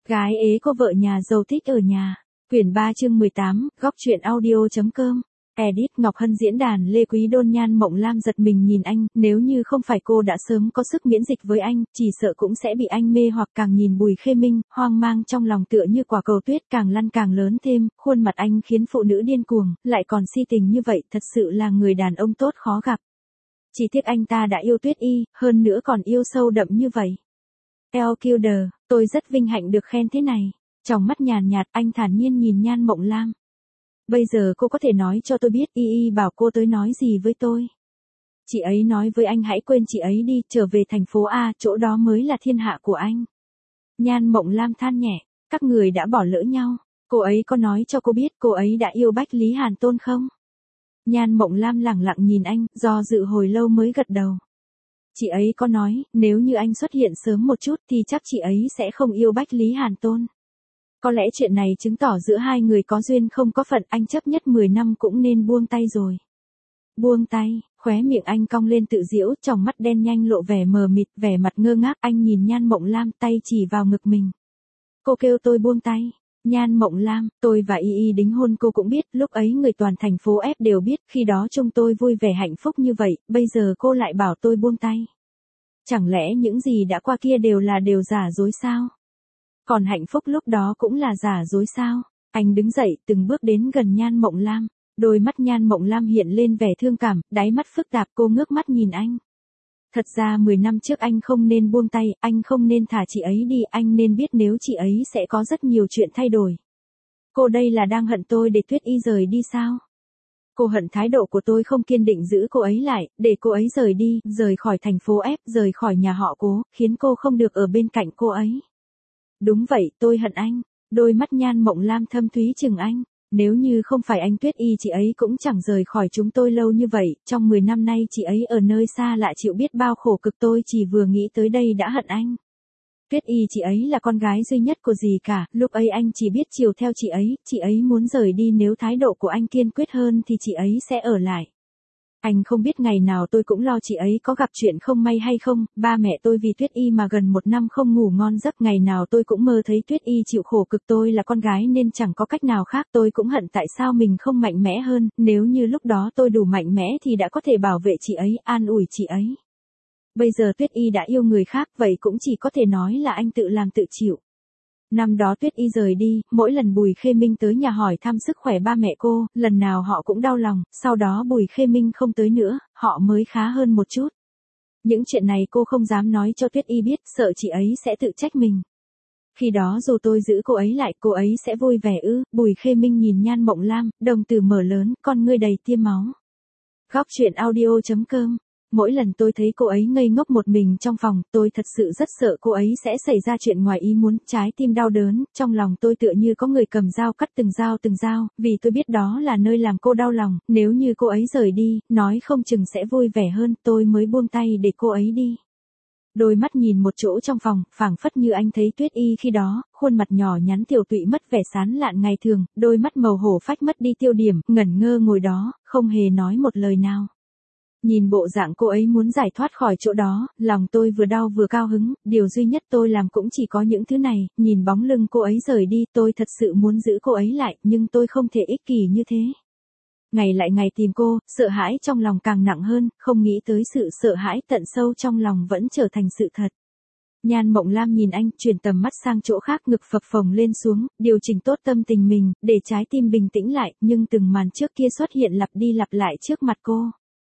Gái ế cô vợ nhà giàu thích ở nhà. Quyển 3 chương 18, góc truyện audio.com. Edit Ngọc Hân diễn đàn Lê Quý Đôn. Nhan Mộng Lam giật mình nhìn anh, nếu như không phải cô đã sớm có sức miễn dịch với anh, chỉ sợ cũng sẽ bị anh mê hoặc. Càng nhìn Bùi Khê Minh, hoang mang trong lòng tựa như quả cầu tuyết càng lăn càng lớn thêm, khuôn mặt anh khiến phụ nữ điên cuồng, lại còn si tình như vậy, thật sự là người đàn ông tốt khó gặp. Chỉ tiếc anh ta đã yêu Tuyết Y, hơn nữa còn yêu sâu đậm như vậy. El Kilder, tôi rất vinh hạnh được khen thế này. Trong mắt nhàn nhạt, anh thản nhiên nhìn Nhan Mộng Lam. Bây giờ cô có thể nói cho tôi biết Y bảo cô tới nói gì với tôi. Chị ấy nói với anh hãy quên chị ấy đi, trở về thành phố A, chỗ đó mới là thiên hạ của anh. Nhan Mộng Lam than nhẹ, các người đã bỏ lỡ nhau. Cô ấy có nói cho cô biết cô ấy đã yêu Bách Lý Hàn Tôn không? Nhan Mộng Lam lẳng lặng nhìn anh, do dự hồi lâu mới gật đầu. Chị ấy có nói, nếu như anh xuất hiện sớm một chút thì chắc chị ấy sẽ không yêu Bách Lý Hàn Tôn. Có lẽ chuyện này chứng tỏ giữa hai người có duyên không có phận, anh chấp nhất 10 năm cũng nên buông tay rồi. Buông tay, khóe miệng anh cong lên tự giễu, trong mắt đen nhanh lộ vẻ mờ mịt, vẻ mặt ngơ ngác. Anh nhìn Nhan Mộng Lam, tay chỉ vào ngực mình. Cô kêu tôi buông tay. Nhan Mộng Lam, tôi và Y đính hôn cô cũng biết, lúc ấy người toàn thành phố F đều biết, khi đó chúng tôi vui vẻ hạnh phúc như vậy, bây giờ cô lại bảo tôi buông tay. Chẳng lẽ những gì đã qua kia đều giả dối sao? Còn hạnh phúc lúc đó cũng là giả dối sao? Anh đứng dậy, từng bước đến gần Nhan Mộng Lam. Đôi mắt Nhan Mộng Lam hiện lên vẻ thương cảm, đáy mắt phức tạp. Cô ngước mắt nhìn anh. Thật ra 10 năm trước anh không nên buông tay, anh không nên thả chị ấy đi, anh nên biết nếu chị ấy sẽ có rất nhiều chuyện thay đổi. Cô đây là đang hận tôi để Tuyết Y rời đi sao? Cô hận thái độ của tôi không kiên định giữ cô ấy lại, để cô ấy rời đi, rời khỏi thành phố F, rời khỏi nhà họ Cố, khiến cô không được ở bên cạnh cô ấy. Đúng vậy, tôi hận anh. Đôi mắt Nhan Mộng Lam thâm thúy chừng anh. Nếu như không phải anh Tuyết Y chị ấy cũng chẳng rời khỏi chúng tôi lâu như vậy, trong 10 năm nay chị ấy ở nơi xa lạ chịu biết bao khổ cực, tôi chỉ vừa nghĩ tới đây đã hận anh. Tuyết Y chị ấy là con gái duy nhất của dì cả, lúc ấy anh chỉ biết chiều theo chị ấy muốn rời đi, nếu thái độ của anh kiên quyết hơn thì chị ấy sẽ ở lại. Anh không biết ngày nào tôi cũng lo chị ấy có gặp chuyện không may hay không, ba mẹ tôi vì Tuyết Y mà gần 1 năm không ngủ ngon giấc, ngày nào tôi cũng mơ thấy Tuyết Y chịu khổ cực, tôi là con gái nên chẳng có cách nào khác, tôi cũng hận tại sao mình không mạnh mẽ hơn, nếu như lúc đó tôi đủ mạnh mẽ thì đã có thể bảo vệ chị ấy, an ủi chị ấy. Bây giờ Tuyết Y đã yêu người khác, vậy cũng chỉ có thể nói là anh tự làm tự chịu. Năm đó Tuyết Y rời đi, mỗi lần Bùi Khê Minh tới nhà hỏi thăm sức khỏe ba mẹ cô, lần nào họ cũng đau lòng, sau đó Bùi Khê Minh không tới nữa, họ mới khá hơn một chút. Những chuyện này cô không dám nói cho Tuyết Y biết, sợ chị ấy sẽ tự trách mình. Khi đó dù tôi giữ cô ấy lại, cô ấy sẽ vui vẻ ư? Bùi Khê Minh nhìn Nhan Mộng Lam, đồng tử mở lớn, con ngươi đầy tia máu. Góc truyện audio.com. Mỗi lần tôi thấy cô ấy ngây ngốc một mình trong phòng, tôi thật sự rất sợ cô ấy sẽ xảy ra chuyện ngoài ý muốn, trái tim đau đớn, trong lòng tôi tựa như có người cầm dao cắt từng dao, vì tôi biết đó là nơi làm cô đau lòng, nếu như cô ấy rời đi, nói không chừng sẽ vui vẻ hơn, tôi mới buông tay để cô ấy đi. Đôi mắt nhìn một chỗ trong phòng, phảng phất như anh thấy Tuyết Y khi đó, khuôn mặt nhỏ nhắn tiểu tụy mất vẻ sán lạn ngày thường, đôi mắt màu hổ phách mất đi tiêu điểm, ngẩn ngơ ngồi đó, không hề nói một lời nào. Nhìn bộ dạng cô ấy muốn giải thoát khỏi chỗ đó, lòng tôi vừa đau vừa cao hứng, điều duy nhất tôi làm cũng chỉ có những thứ này, nhìn bóng lưng cô ấy rời đi, tôi thật sự muốn giữ cô ấy lại, nhưng tôi không thể ích kỷ như thế. Ngày lại ngày tìm cô, sợ hãi trong lòng càng nặng hơn, không nghĩ tới sự sợ hãi tận sâu trong lòng vẫn trở thành sự thật. Nhan Mộng Lam nhìn anh, chuyển tầm mắt sang chỗ khác, ngực phập phồng lên xuống, điều chỉnh tốt tâm tình mình, để trái tim bình tĩnh lại, nhưng từng màn trước kia xuất hiện lặp đi lặp lại trước mặt cô.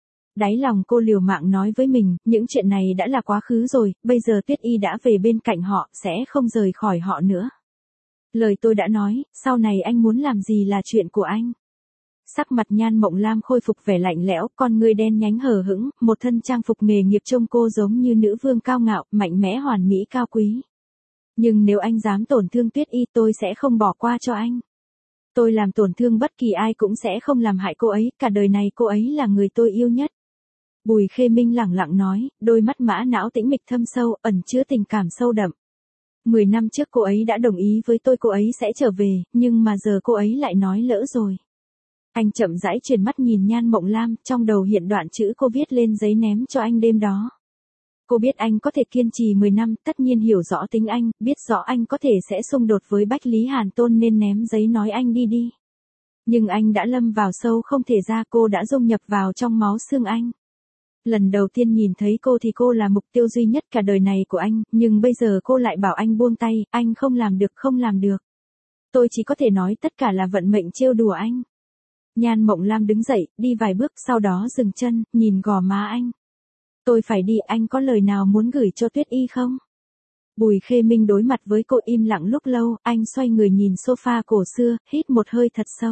Đáy lòng cô liều mạng nói với mình, những chuyện này đã là quá khứ rồi, bây giờ Tuyết Y đã về bên cạnh họ, sẽ không rời khỏi họ nữa. Lời tôi đã nói, sau này anh muốn làm gì là chuyện của anh. Sắc mặt Nhan Mộng Lam khôi phục vẻ lạnh lẽo, con ngươi đen nhánh hờ hững, một thân trang phục nghề nghiệp trông cô giống như nữ vương cao ngạo, mạnh mẽ hoàn mỹ cao quý. Nhưng nếu anh dám tổn thương Tuyết Y, tôi sẽ không bỏ qua cho anh. Tôi làm tổn thương bất kỳ ai cũng sẽ không làm hại cô ấy, cả đời này cô ấy là người tôi yêu nhất. Bùi Khê Minh lẳng lặng nói, đôi mắt mã não tĩnh mịch thâm sâu, ẩn chứa tình cảm sâu đậm. 10 năm trước cô ấy đã đồng ý với tôi cô ấy sẽ trở về, nhưng mà giờ cô ấy lại nói lỡ rồi. Anh chậm rãi chuyển mắt nhìn Nhan Mộng Lam, trong đầu hiện đoạn chữ cô viết lên giấy ném cho anh đêm đó. Cô biết anh có thể kiên trì 10 năm, tất nhiên hiểu rõ tính anh, biết rõ anh có thể sẽ xung đột với Bách Lý Hàn Tôn nên ném giấy nói anh đi đi. Nhưng anh đã lâm vào sâu không thể ra, cô đã dung nhập vào trong máu xương anh. Lần đầu tiên nhìn thấy cô thì cô là mục tiêu duy nhất cả đời này của anh, nhưng bây giờ cô lại bảo anh buông tay, anh không làm được, không làm được. Tôi chỉ có thể nói tất cả là vận mệnh trêu đùa anh. Nhan Mộng Lam đứng dậy, đi vài bước, sau đó dừng chân, nhìn gò má anh. Tôi phải đi, anh có lời nào muốn gửi cho Tuyết Y không? Bùi Khê Minh đối mặt với cô im lặng lúc lâu, anh xoay người nhìn sofa cổ xưa, hít một hơi thật sâu.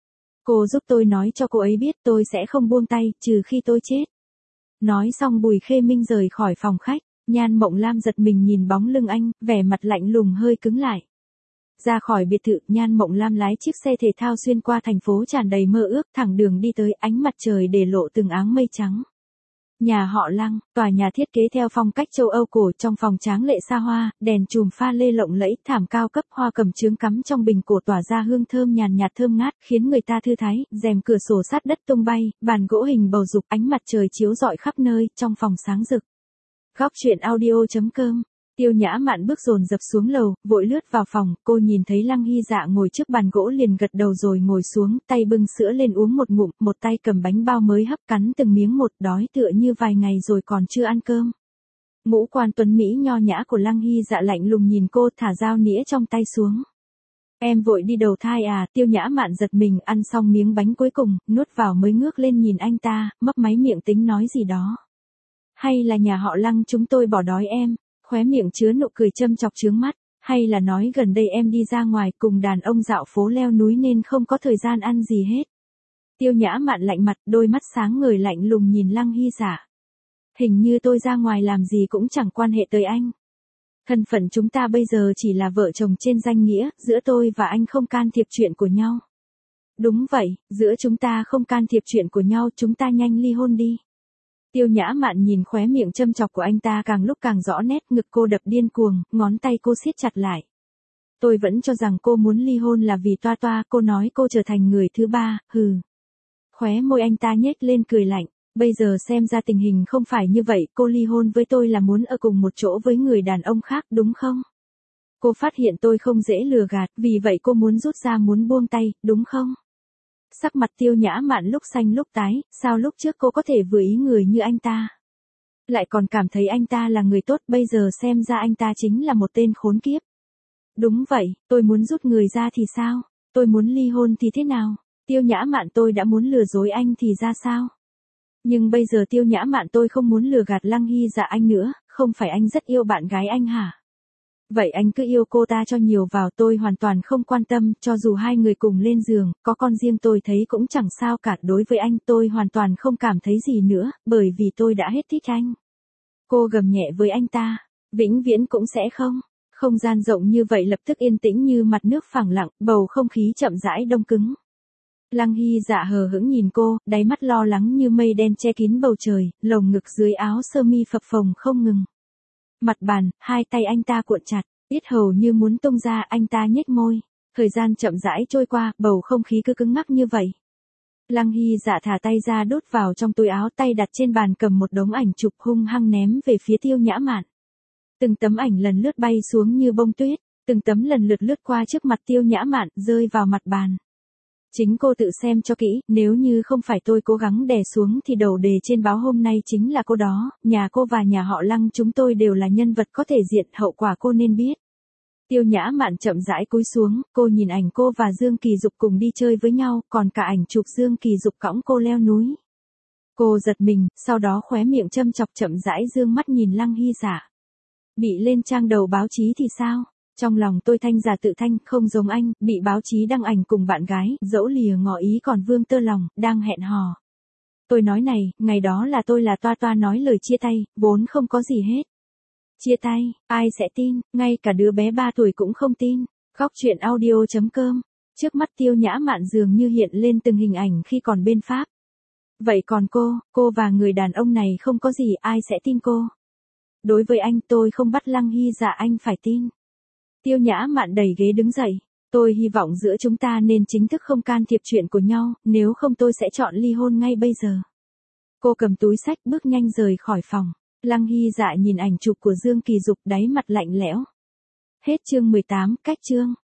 Cô giúp tôi nói cho cô ấy biết tôi sẽ không buông tay, trừ khi tôi chết. Nói xong Bùi Khê Minh rời khỏi phòng khách, Nhan Mộng Lam giật mình nhìn bóng lưng anh, vẻ mặt lạnh lùng hơi cứng lại. Ra khỏi biệt thự, Nhan Mộng Lam lái chiếc xe thể thao xuyên qua thành phố tràn đầy mơ ước, thẳng đường đi tới, ánh mặt trời để lộ từng áng mây trắng. Nhà họ Lăng, tòa nhà thiết kế theo phong cách châu Âu cổ, trong phòng tráng lệ xa hoa, đèn chùm pha lê lộng lẫy, thảm cao cấp, hoa cẩm chướng cắm trong bình cổ tỏa ra hương thơm nhàn nhạt thơm ngát, khiến người ta thư thái, rèm cửa sổ sát đất tung bay, bàn gỗ hình bầu dục, ánh mặt trời chiếu rọi khắp nơi, trong phòng sáng rực. Góc truyện audio.com. Tiêu Nhã Mạn bước dồn dập xuống lầu, vội lướt vào phòng, cô nhìn thấy Lăng Hy Dạ ngồi trước bàn gỗ liền gật đầu rồi ngồi xuống, tay bưng sữa lên uống một ngụm, một tay cầm bánh bao mới hấp cắn từng miếng một, đói tựa như vài ngày rồi còn chưa ăn cơm. Ngũ quan tuấn Mỹ nho nhã của Lăng Hy Dạ lạnh lùng nhìn cô, thả dao nĩa trong tay xuống. Em vội đi đầu thai à? Tiêu Nhã Mạn giật mình, ăn xong miếng bánh cuối cùng, nuốt vào mới ngước lên nhìn anh ta, mấp máy miệng tính nói gì đó. Hay là nhà họ Lăng chúng tôi bỏ đói em? Khóe miệng chứa nụ cười châm chọc chướng mắt, hay là nói gần đây em đi ra ngoài cùng đàn ông dạo phố leo núi nên không có thời gian ăn gì hết. Tiêu Nhã Mạn lạnh mặt, đôi mắt sáng ngời lạnh lùng nhìn Lăng Hy Dạ. Hình như tôi ra ngoài làm gì cũng chẳng quan hệ tới anh. Thân phận chúng ta bây giờ chỉ là vợ chồng trên danh nghĩa, giữa tôi và anh không can thiệp chuyện của nhau. Đúng vậy, giữa chúng ta không can thiệp chuyện của nhau, chúng ta nhanh ly hôn đi. Tiêu Nhã Mạn nhìn khóe miệng châm chọc của anh ta càng lúc càng rõ nét, ngực cô đập điên cuồng, ngón tay cô siết chặt lại. Tôi vẫn cho rằng cô muốn ly hôn là vì Toa Toa, cô nói cô trở thành người thứ ba, hừ. Khóe môi anh ta nhếch lên cười lạnh, bây giờ xem ra tình hình không phải như vậy, cô ly hôn với tôi là muốn ở cùng một chỗ với người đàn ông khác đúng không? Cô phát hiện tôi không dễ lừa gạt, vì vậy cô muốn rút ra, muốn buông tay, đúng không? Sắc mặt Tiêu Nhã Mạn lúc xanh lúc tái, sao lúc trước cô có thể vừa ý người như anh ta? Lại còn cảm thấy anh ta là người tốt, bây giờ xem ra anh ta chính là một tên khốn kiếp. Đúng vậy, tôi muốn rút người ra thì sao? Tôi muốn ly hôn thì thế nào? Tiêu Nhã Mạn, tôi đã muốn lừa dối anh thì ra sao? Nhưng bây giờ Tiêu Nhã Mạn, tôi không muốn lừa gạt Lăng Hy Dạ anh nữa, không phải anh rất yêu bạn gái anh hả? Vậy anh cứ yêu cô ta cho nhiều vào, tôi hoàn toàn không quan tâm, cho dù hai người cùng lên giường, có con riêng tôi thấy cũng chẳng sao cả, đối với anh tôi hoàn toàn không cảm thấy gì nữa, bởi vì tôi đã hết thích anh. Cô gầm nhẹ với anh ta, vĩnh viễn cũng sẽ không. Không gian rộng như vậy lập tức yên tĩnh như mặt nước phẳng lặng, bầu không khí chậm rãi đông cứng. Lăng Hy Dạ hờ hững nhìn cô, đáy mắt lo lắng như mây đen che kín bầu trời, lồng ngực dưới áo sơ mi phập phồng không ngừng. Mặt bàn, hai tay anh ta cuộn chặt, yết hầu như muốn tung ra, anh ta nhếch môi. Thời gian chậm rãi trôi qua, bầu không khí cứ cứng ngắc như vậy. Lăng Hy Dạ thả tay ra đút vào trong túi áo, tay đặt trên bàn cầm một đống ảnh chụp hung hăng ném về phía Tiêu Nhã Mạn. Từng tấm ảnh lần lướt bay xuống như bông tuyết, từng tấm lần lượt lướt qua trước mặt Tiêu Nhã Mạn, rơi vào mặt bàn. Chính cô tự xem cho kỹ, nếu như không phải tôi cố gắng đè xuống thì đầu đề trên báo hôm nay chính là cô đó, nhà cô và nhà họ Lăng chúng tôi đều là nhân vật có thể diện, hậu quả cô nên biết. Tiêu Nhã Mạn chậm rãi cúi xuống, cô nhìn ảnh cô và Dương Kỳ Dục cùng đi chơi với nhau, còn cả ảnh chụp Dương Kỳ Dục cõng cô leo núi. Cô giật mình, sau đó khóe miệng châm chọc chậm rãi dương mắt nhìn Lăng Hy Dạ. Bị lên trang đầu báo chí thì sao? Trong lòng tôi thanh giả tự thanh, không giống anh, bị báo chí đăng ảnh cùng bạn gái, dẫu lìa ngỏ ý còn vương tơ lòng, đang hẹn hò. Tôi nói này, ngày đó là tôi là Toa Toa nói lời chia tay, vốn không có gì hết. Chia tay, ai sẽ tin, ngay cả đứa bé 3 tuổi cũng không tin. Góc truyện audio.com. Trước mắt Tiêu Nhã Mạn dường như hiện lên từng hình ảnh khi còn bên Pháp. Vậy còn cô và người đàn ông này không có gì, ai sẽ tin cô? Đối với anh, tôi không bắt Lăng Hy Dạ anh phải tin. Tiêu Nhã Mạn đẩy ghế đứng dậy. Tôi hy vọng giữa chúng ta nên chính thức không can thiệp chuyện của nhau, nếu không tôi sẽ chọn ly hôn ngay bây giờ. Cô cầm túi xách bước nhanh rời khỏi phòng. Lăng Hy Dạ nhìn ảnh chụp của Dương Kỳ Dục, đáy mặt lạnh lẽo. Hết chương 18, cách chương.